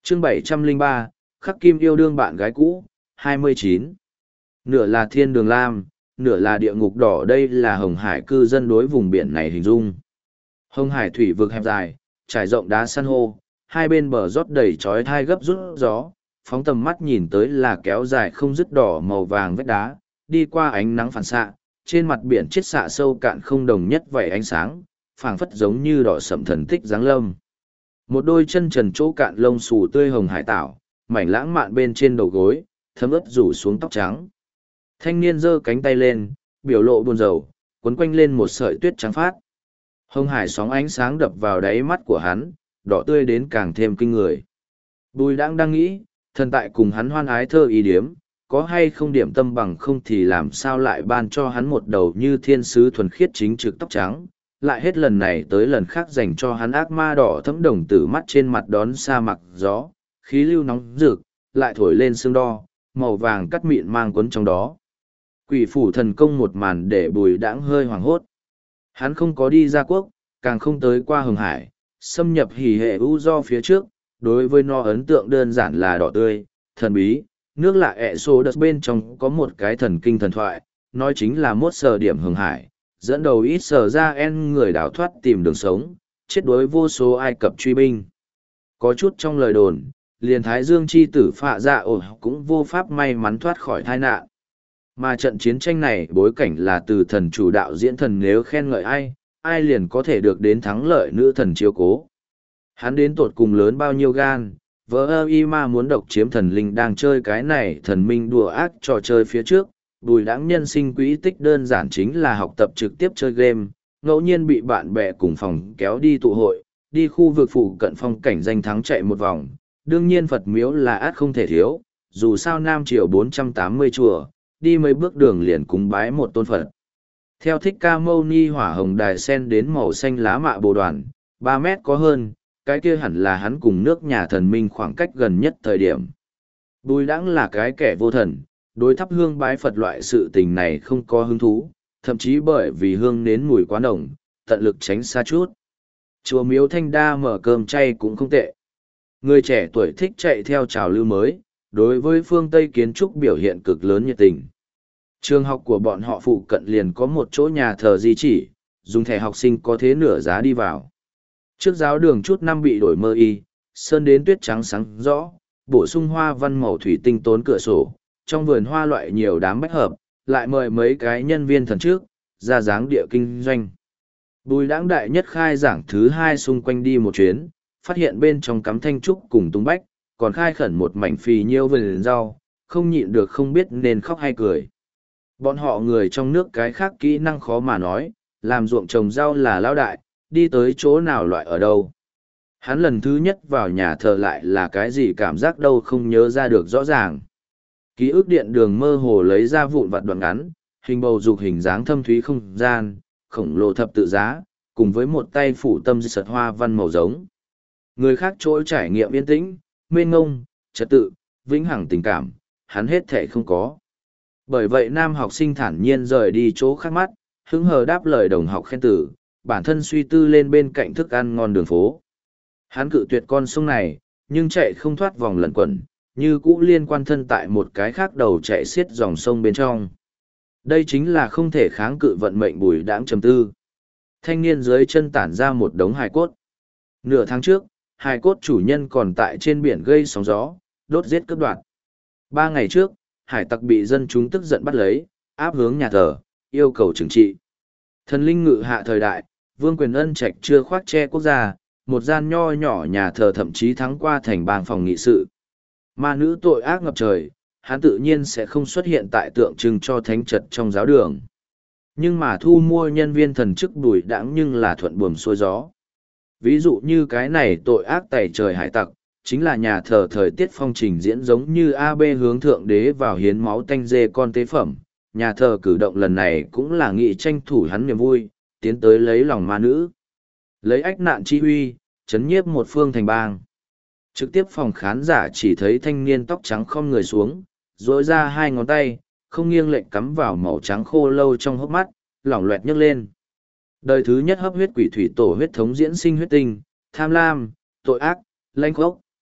chương 703, khắc kim yêu đương bạn gái cũ, 29. Nửa là thiên đường lam, nửa là địa ngục đỏ, đây là Hồng Hải cư dân đối vùng biển này hình dung. Hồng Hải thủy vực hẹp dài, trải rộng đá san hô, hai bên bờ rót đầy chói thai gấp rút gió, phóng tầm mắt nhìn tới là kéo dài không dứt đỏ màu vàng vách đá, đi qua ánh nắng phản xạ, trên mặt biển chiết xạ sâu cạn không đồng nhất vậy ánh sáng, phảng phất giống như đỏ sẫm thần tích giáng lâm. Một đôi chân trần chỗ cạn lông xù tươi hồng hải tảo, mảnh lãng mạn bên trên đầu gối, thấm ướt rủ xuống tóc trắng. Thanh niên giơ cánh tay lên, biểu lộ buồn rầu, quấn quanh lên một sợi tuyết trắng phát. Hồng hải sóng ánh sáng đập vào đáy mắt của hắn, đỏ tươi đến càng thêm kinh người. Bùi đang nghĩ, thần tại cùng hắn hoan ái thơ ý điếm, có hay không điểm tâm bằng không thì làm sao lại ban cho hắn một đầu như thiên sứ thuần khiết chính trực tóc trắng, lại hết lần này tới lần khác dành cho hắn ác ma đỏ thẫm đồng tử mắt trên mặt đón sa mặc gió, khí lưu nóng rực, lại thổi lên sương đo, màu vàng cắt mịn mang quấn trong đó. Quỷ phủ thần công một màn để Bùi Đãng hơi hoảng hốt. Hắn không có đi ra quốc, càng không tới qua Hồng Hải, xâm nhập hỉ hệ u do phía trước, đối với nó ấn tượng đơn giản là đỏ tươi, thần bí, nước lạ ẹ số đất bên trong có một cái thần kinh thần thoại, nói chính là mốt sờ điểm Hồng Hải, dẫn đầu ít sờ ra en người đào thoát tìm đường sống, chết đối vô số Ai Cập truy binh. Có chút trong lời đồn, liền Thái Dương chi tử Phạ Dạ ổ cũng vô pháp may mắn thoát khỏi tai nạn. Mà trận chiến tranh này bối cảnh là từ thần chủ đạo diễn thần nếu khen ngợi ai, ai liền có thể được đến thắng lợi nữ thần chiếu cố. Hắn đến tột cùng lớn bao nhiêu gan, vỡ ơ y ma muốn độc chiếm thần linh đang chơi cái này thần minh đùa ác trò chơi phía trước. Bùi Đãng nhân sinh quỹ tích đơn giản chính là học tập trực tiếp chơi game, ngẫu nhiên bị bạn bè cùng phòng kéo đi tụ hội, đi khu vực phụ cận phong cảnh danh thắng chạy một vòng. Đương nhiên Phật miếu là át không thể thiếu, dù sao Nam Triều 480 chùa, đi mấy bước đường liền cúng bái một tôn Phật. Theo Thích Ca Mâu Ni hỏa hồng đài sen đến màu xanh lá mạ bồ đoàn, 3 mét có hơn, cái kia hẳn là hắn cùng nước nhà thần minh khoảng cách gần nhất thời điểm. Bùi Đãng là cái kẻ vô thần, đối thắp hương bái Phật loại sự tình này không có hứng thú, thậm chí bởi vì hương nến mùi quá nồng, tận lực tránh xa chút. Chùa miếu Thanh Đa mở cơm chay cũng không tệ. Người trẻ tuổi thích chạy theo trào lưu mới, đối với phương Tây kiến trúc biểu hiện cực lớn nhiệt tình. Trường học của bọn họ phụ cận liền có một chỗ nhà thờ di chỉ, dùng thẻ học sinh có thế nửa giá đi vào. Trước giáo đường chút năm bị đổi mơ y, sơn đến tuyết trắng sáng rõ, bổ sung hoa văn màu thủy tinh tốn cửa sổ, trong vườn hoa loại nhiều đám bách hợp, lại mời mấy cái nhân viên thần trước, ra dáng địa kinh doanh. Bùi Đãng đại nhất khai giảng thứ 2 xung quanh đi một chuyến, phát hiện bên trong cắm thanh trúc cùng tung bách, còn khai khẩn một mảnh phì nhiêu vườn rau, không nhịn được không biết nên khóc hay cười. Bọn họ người trong nước cái khác kỹ năng khó mà nói, làm ruộng trồng rau là lão đại, đi tới chỗ nào loại ở đâu. Hắn lần thứ nhất vào nhà thờ lại là cái gì cảm giác đâu không nhớ ra được rõ ràng. Ký ức điện đường mơ hồ lấy ra vụn vặt đoạn ngắn, hình bầu dục hình dáng thâm thúy không gian, khổng lồ thập tự giá, cùng với một tay phủ tâm sật hoa văn màu giống. Người khác trôi trải nghiệm yên tĩnh, mênh ngông, trật tự, vĩnh hằng tình cảm, hắn hết thể không có. Bởi vậy nam học sinh thản nhiên rời đi chỗ khác mắt, hứng hờ đáp lời đồng học khen tử, bản thân suy tư lên bên cạnh thức ăn ngon đường phố. Hắn cự tuyệt con sông này, nhưng chạy không thoát vòng lẩn quẩn, như cũ liên quan thân tại một cái khác đầu chạy xiết dòng sông bên trong. Đây chính là không thể kháng cự vận mệnh. Bùi Đãng trầm tư. Thanh niên dưới chân tản ra một đống hài cốt. Nửa tháng trước, hài cốt chủ nhân còn tại trên biển gây sóng gió, đốt giết cướp đoạt. 3 ngày trước, hải tặc bị dân chúng tức giận bắt lấy, áp hướng nhà thờ, yêu cầu trừng trị. Thần linh ngự hạ thời đại, vương quyền ân trạch chưa khoác che quốc gia, một gian nho nhỏ nhà thờ thậm chí thắng qua thành bang phòng nghị sự. Ma nữ tội ác ngập trời, hắn tự nhiên sẽ không xuất hiện tại tượng trưng cho thánh trật trong giáo đường. Nhưng mà thu mua nhân viên thần chức Bùi Đãng nhưng là thuận buồm xuôi gió. Ví dụ như cái này tội ác tày trời hải tặc, chính là nhà thờ thời tiết phong trình diễn giống như AB hướng thượng đế vào hiến máu tanh dê con tế phẩm. Nhà thờ cử động lần này cũng là nghị tranh thủ hắn niềm vui, tiến tới lấy lòng ma nữ. Lấy ách nạn chi huy, chấn nhiếp một phương thành bang. Trực tiếp phòng khán giả chỉ thấy thanh niên tóc trắng không người xuống, duỗi ra 2 ngón tay, không nghiêng lệch cắm vào màu trắng khô lâu trong hốc mắt, lỏng loẹt nhấc lên. Đời thứ nhất hấp huyết quỷ thủy tổ huyết thống diễn sinh huyết tinh, tham lam, tội ác, lanh khốc.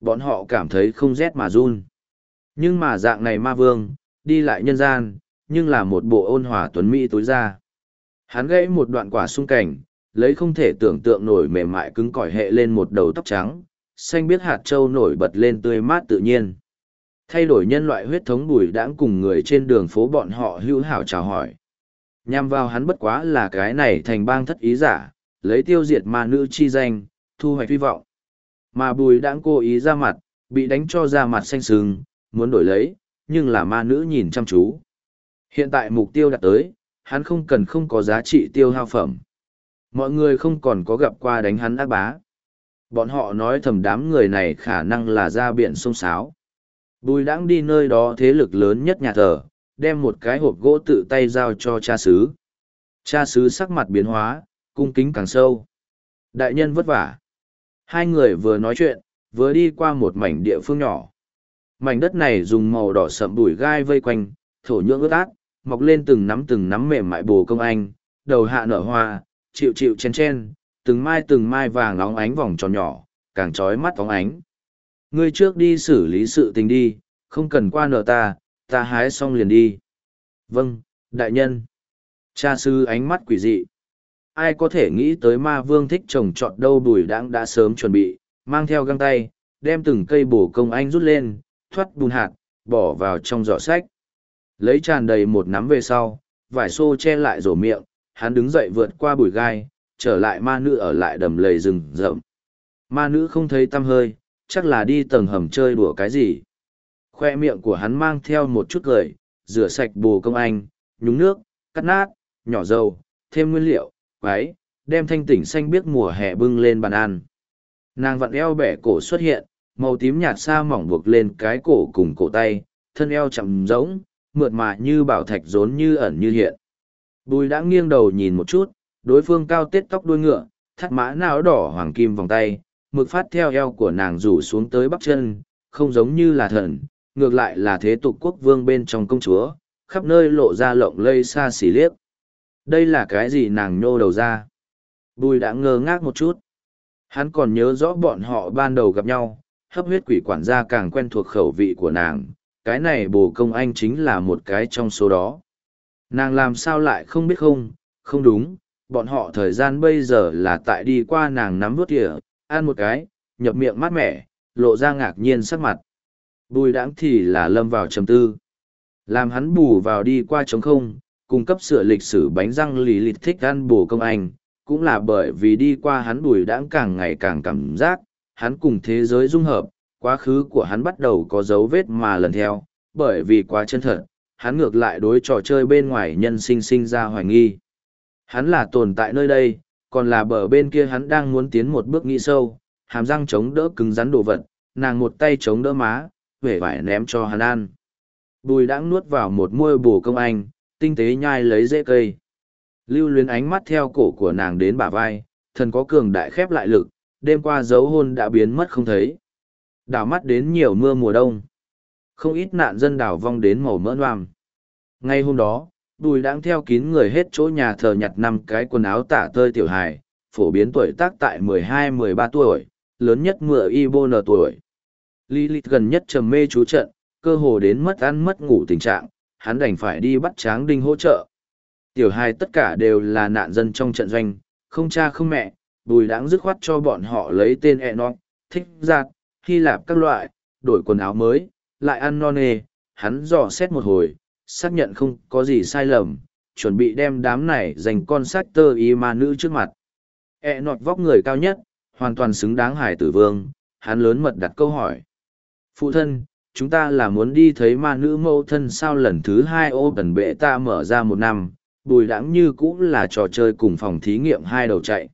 Bọn họ cảm thấy không rét mà run. Nhưng mà dạng này ma vương, đi lại nhân gian, nhưng là một bộ ôn hòa tuấn mỹ tối ra. Hắn gãy một đoạn quả sung cảnh, lấy không thể tưởng tượng nổi mềm mại cứng cỏi hệ lên một đầu tóc trắng, xanh biếc hạt trâu nổi bật lên tươi mát tự nhiên. Thay đổi nhân loại huyết thống Bùi Đãng cùng người trên đường phố bọn họ hữu hảo chào hỏi. Nhằm vào hắn bất quá là cái này thành bang thất ý giả, lấy tiêu diệt ma nữ chi danh, thu hoạch hy vọng. Mà Bùi Đãng cố ý ra mặt, bị đánh cho ra mặt xanh sừng, muốn đổi lấy, nhưng là ma nữ nhìn chăm chú. Hiện tại mục tiêu đạt tới, hắn không cần không có giá trị tiêu hao phẩm. Mọi người không còn có gặp qua đánh hắn ác bá. Bọn họ nói thầm đám người này khả năng là ra biển sông sáo. Bùi Đãng đi nơi đó thế lực lớn nhất nhà thờ, đem một cái hộp gỗ tự tay giao cho cha xứ. Cha xứ sắc mặt biến hóa, cung kính càng sâu. Đại nhân vất vả. Hai người vừa nói chuyện, vừa đi qua một mảnh địa phương nhỏ. Mảnh đất này dùng màu đỏ sậm bùi gai vây quanh, thổ nhưỡng ướt át, mọc lên từng nắm mềm mại bồ công anh, đầu hạ nở hoa, chịu chịu chen chen, từng mai vàng óng ánh vòng tròn nhỏ, càng trói mắt óng ánh. Ngươi trước đi xử lý sự tình đi, không cần qua nợ ta hái xong liền đi. Vâng, đại nhân. Cha sư ánh mắt quỷ dị. Ai có thể nghĩ tới ma vương thích trồng trọt đâu. Bùi Đãng đã sớm chuẩn bị, mang theo găng tay, đem từng cây bồ công anh rút lên, thoát bùn hạt, bỏ vào trong giỏ sách. Lấy tràn đầy một nắm về sau, vải xô che lại rổ miệng, hắn đứng dậy vượt qua bụi gai, trở lại ma nữ ở lại đầm lầy rừng rậm. Ma nữ không thấy tăm hơi, chắc là đi tầng hầm chơi đùa cái gì. Khoe miệng của hắn mang theo một chút cười, rửa sạch bồ công anh, nhúng nước, cắt nát, nhỏ dầu, thêm nguyên liệu, quái, đem thanh tỉnh xanh biếc mùa hè bưng lên bàn ăn. Nàng vặn eo bẻ cổ xuất hiện, màu tím nhạt sa mỏng buộc lên cái cổ cùng cổ tay, thân eo chậm rỗng, mượt mà như bảo thạch rốn như ẩn như hiện. Bùi Đãng nghiêng đầu nhìn một chút, đối phương cao tết tóc đuôi ngựa, thắt mã não đỏ hoàng kim vòng tay, mực phát theo eo của nàng rủ xuống tới bắp chân, không giống như là thần, ngược lại là thế tục quốc vương bên trong công chúa, khắp nơi lộ ra lộng lây xa xỉ liếc. Đây là cái gì nàng nhô đầu ra? Bùi Đãng ngơ ngác một chút. Hắn còn nhớ rõ bọn họ ban đầu gặp nhau, hấp huyết quỷ quản gia càng quen thuộc khẩu vị của nàng, cái này bồ công anh chính là một cái trong số đó. Nàng làm sao lại không biết không đúng, bọn họ thời gian bây giờ là tại đi qua nàng nắm vuốt kìa, ăn một cái, nhập miệng mát mẻ, lộ ra ngạc nhiên sắc mặt. Bùi Đãng thì là lâm vào trầm tư. Làm hắn bù vào đi qua trống không, cung cấp sửa lịch sử bánh răng lì lịt thích ăn bồ công anh, cũng là bởi vì đi qua hắn Bùi Đãng càng ngày càng cảm giác, hắn cùng thế giới dung hợp, quá khứ của hắn bắt đầu có dấu vết mà lần theo, bởi vì quá chân thật, hắn ngược lại đối trò chơi bên ngoài nhân sinh ra hoài nghi. Hắn là tồn tại nơi đây, còn là bờ bên kia hắn đang muốn tiến một bước nghĩ sâu, hàm răng chống đỡ cứng rắn đồ vật, nàng một tay chống đỡ má, vẻ vải ném cho hắn ăn. Bùi Đãng nuốt vào một muôi bồ công anh, tinh tế nhai lấy rễ cây. Lưu luyến ánh mắt theo cổ của nàng đến bả vai, thần có cường đại khép lại lực, đêm qua dấu hôn đã biến mất không thấy. Đảo mắt đến nhiều mưa mùa đông. Không ít nạn dân đảo vong đến màu mỡ loàm. Ngay hôm đó, Bùi Đãng theo kín người hết chỗ nhà thờ nhặt 5 cái quần áo tả tơi tiểu hài, phổ biến tuổi tác tại 12-13 tuổi, lớn nhất mựa Ibn tuổi. Lilith gần nhất trầm mê chú trận, cơ hồ đến mất ăn mất ngủ tình trạng, hắn đành phải đi bắt Tráng Đinh hỗ trợ. Tiểu hài tất cả đều là nạn dân trong trận doanh, không cha không mẹ, Bùi Đãng dứt khoát cho bọn họ lấy tên Enoch, Thích Giạt, Hy Lạp các loại, đổi quần áo mới, lại ăn no nê, hắn dò xét một hồi, xác nhận không có gì sai lầm, chuẩn bị đem đám này dành con sát tơ y ma nữ trước mặt. Enoch vóc người cao nhất, hoàn toàn xứng đáng hải tử vương, hắn lớn mật đặt câu hỏi. Phụ thân, chúng ta là muốn đi thấy ma nữ mẫu thân sao? Lần thứ 2 ô tần bệ ta mở ra 1 năm, Bùi Đãng như cũng là trò chơi cùng phòng thí nghiệm 2 đầu chạy.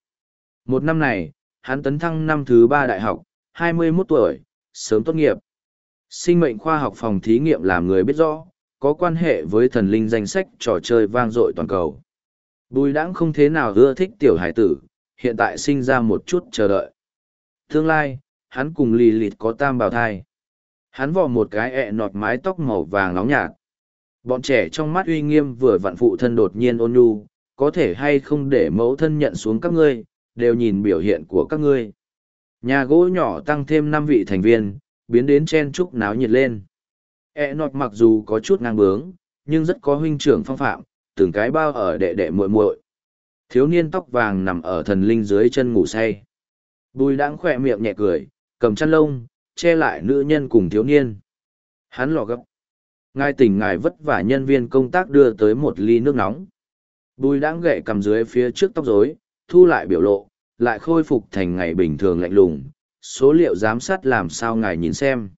1 năm này, hắn tấn thăng năm thứ 3 đại học, 21 tuổi, sớm tốt nghiệp. Sinh mệnh khoa học phòng thí nghiệm làm người biết rõ, có quan hệ với thần linh danh sách trò chơi vang dội toàn cầu. Bùi Đãng không thế nào ưa thích tiểu hải tử, hiện tại sinh ra một chút chờ đợi. Tương lai, hắn cùng Lilith có tam bào thai. Hắn vò một cái nọt mái tóc màu vàng nóng nhạt. Bọn trẻ trong mắt uy nghiêm vừa vặn phụ thân đột nhiên ôn nhu, có thể hay không để mẫu thân nhận xuống các ngươi, đều nhìn biểu hiện của các ngươi. Nhà gỗ nhỏ tăng thêm 5 vị thành viên, biến đến chen chúc náo nhiệt lên. Nọt mặc dù có chút ngang bướng, nhưng rất có huynh trưởng phong phạm, từng cái bao ở đệ đệ muội muội. Thiếu niên tóc vàng nằm ở thần linh dưới chân ngủ say. Bùi đãng khỏe miệng nhẹ cười, cầm chăn lông, che lại nữ nhân cùng thiếu niên. Hắn lò gấp. Ngài tỉnh ngài vất vả nhân viên công tác đưa tới một ly nước nóng. Bùi đãng gậy cầm dưới phía trước tóc rối, thu lại biểu lộ, lại khôi phục thành ngày bình thường lạnh lùng. Số liệu giám sát làm sao ngài nhìn xem.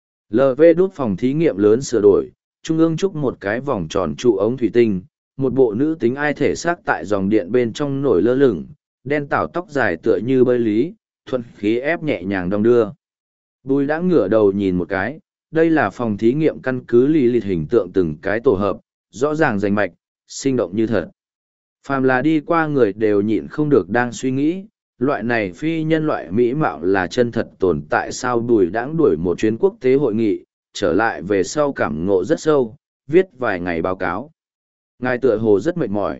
LV đút phòng thí nghiệm lớn sửa đổi, trung ương trúc một cái vòng tròn trụ ống thủy tinh, một bộ nữ tính ai thể xác tại dòng điện bên trong nổi lơ lửng, đen tảo tóc dài tựa như bơi lý, thuận khí ép nhẹ nhàng đong đưa. Bùi đã ngửa đầu nhìn một cái, đây là phòng thí nghiệm căn cứ lý lịch hình tượng từng cái tổ hợp, rõ ràng rành mạch, sinh động như thật. Phàm là đi qua người đều nhịn không được đang suy nghĩ, loại này phi nhân loại mỹ mạo là chân thật tồn tại sao. Bùi đãng đuổi một chuyến quốc tế hội nghị, trở lại về sau cảm ngộ rất sâu, viết vài ngày báo cáo. Ngài tựa hồ rất mệt mỏi.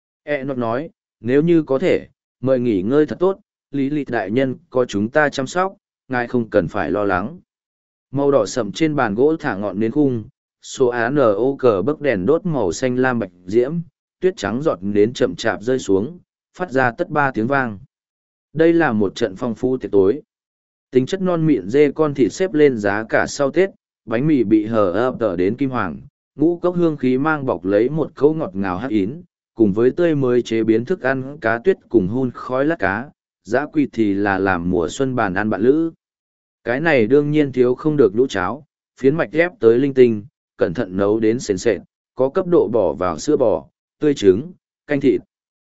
Nó nói, nếu như có thể, mời nghỉ ngơi thật tốt, lý lịch đại nhân có chúng ta chăm sóc, ngài không cần phải lo lắng. Màu đỏ sậm trên bàn gỗ thả ngọn nến khung, số ANO cờ bấc đèn đốt màu xanh lam bạch diễm, tuyết trắng giọt nến chậm chạp rơi xuống, phát ra tất ba tiếng vang. Đây là một trận phong phú tiệc tối. Tính chất non mịn dê con thịt xếp lên giá cả sau Tết, bánh mì bị hở ập tở đến kim hoàng, ngũ cốc hương khí mang bọc lấy một cấu ngọt ngào hắc ín, cùng với tươi mới chế biến thức ăn cá tuyết cùng hun khói lát cá, giã quỳ thì là làm mùa xuân bàn ăn bạn lữ. Cái này đương nhiên thiếu không được lũ cháo, phiến mạch ghép tới linh tinh, cẩn thận nấu đến sền sệt, có cấp độ bỏ vào sữa bò, tươi trứng, canh thịt.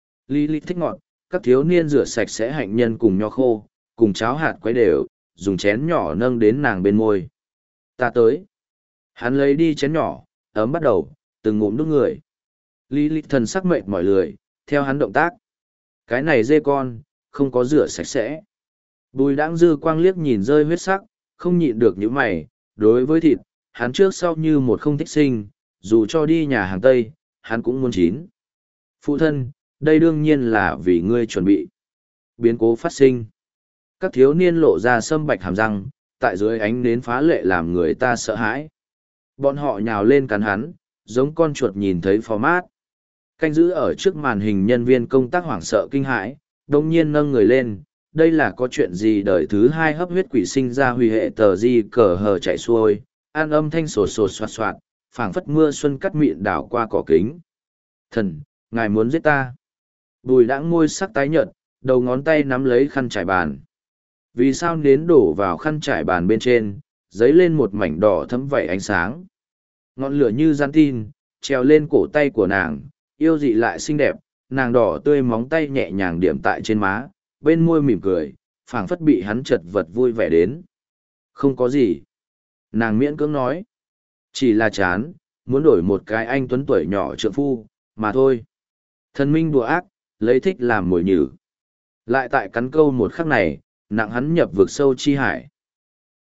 Lý thích ngọt, các thiếu niên rửa sạch sẽ hạnh nhân cùng nho khô, cùng cháo hạt quấy đều, dùng chén nhỏ nâng đến nàng bên môi. Ta tới. Hắn lấy đi chén nhỏ, ấm bắt đầu, từng ngụm đút người. Lý thần sắc mệt mỏi lười, theo hắn động tác. Cái này dê con, không có rửa sạch sẽ. Bùi đãng dư quang liếc nhìn rơi huyết sắc, không nhịn được những mày, đối với thịt, hắn trước sau như một không thích sinh, dù cho đi nhà hàng Tây, hắn cũng muốn chín. Phụ thân, đây đương nhiên là vì ngươi chuẩn bị. Biến cố phát sinh. Các thiếu niên lộ ra sâm bạch hàm răng, tại dưới ánh nến phá lệ làm người ta sợ hãi. Bọn họ nhào lên cắn hắn, giống con chuột nhìn thấy format. Canh giữ ở trước màn hình nhân viên công tác hoảng sợ kinh hãi, đông nhiên nâng người lên. Đây là có chuyện gì đời thứ hai hấp huyết quỷ sinh ra huy hệ tờ di cờ hờ chạy xuôi, an âm thanh sột sột soạt soạt, phảng phất mưa xuân cắt mịn đảo qua cỏ kính. Thần, ngài muốn giết ta. Bùi đãng môi sắc tái nhợt, đầu ngón tay nắm lấy khăn trải bàn. Vì sao nến đổ vào khăn trải bàn bên trên, dấy lên một mảnh đỏ thấm vẩy ánh sáng. Ngọn lửa như gian tin, treo lên cổ tay của nàng, yêu dị lại xinh đẹp, nàng đỏ tươi móng tay nhẹ nhàng điểm tại trên má, bên môi mỉm cười, phảng phất bị hắn chật vật vui vẻ đến. Không có gì. Nàng miễn cưỡng nói. Chỉ là chán, muốn đổi một cái anh tuấn tuổi nhỏ trượng phu, mà thôi. Thần minh đùa ác, lấy thích làm mồi nhử. Lại tại cắn câu một khắc này, nặng hắn nhập vực sâu chi hải.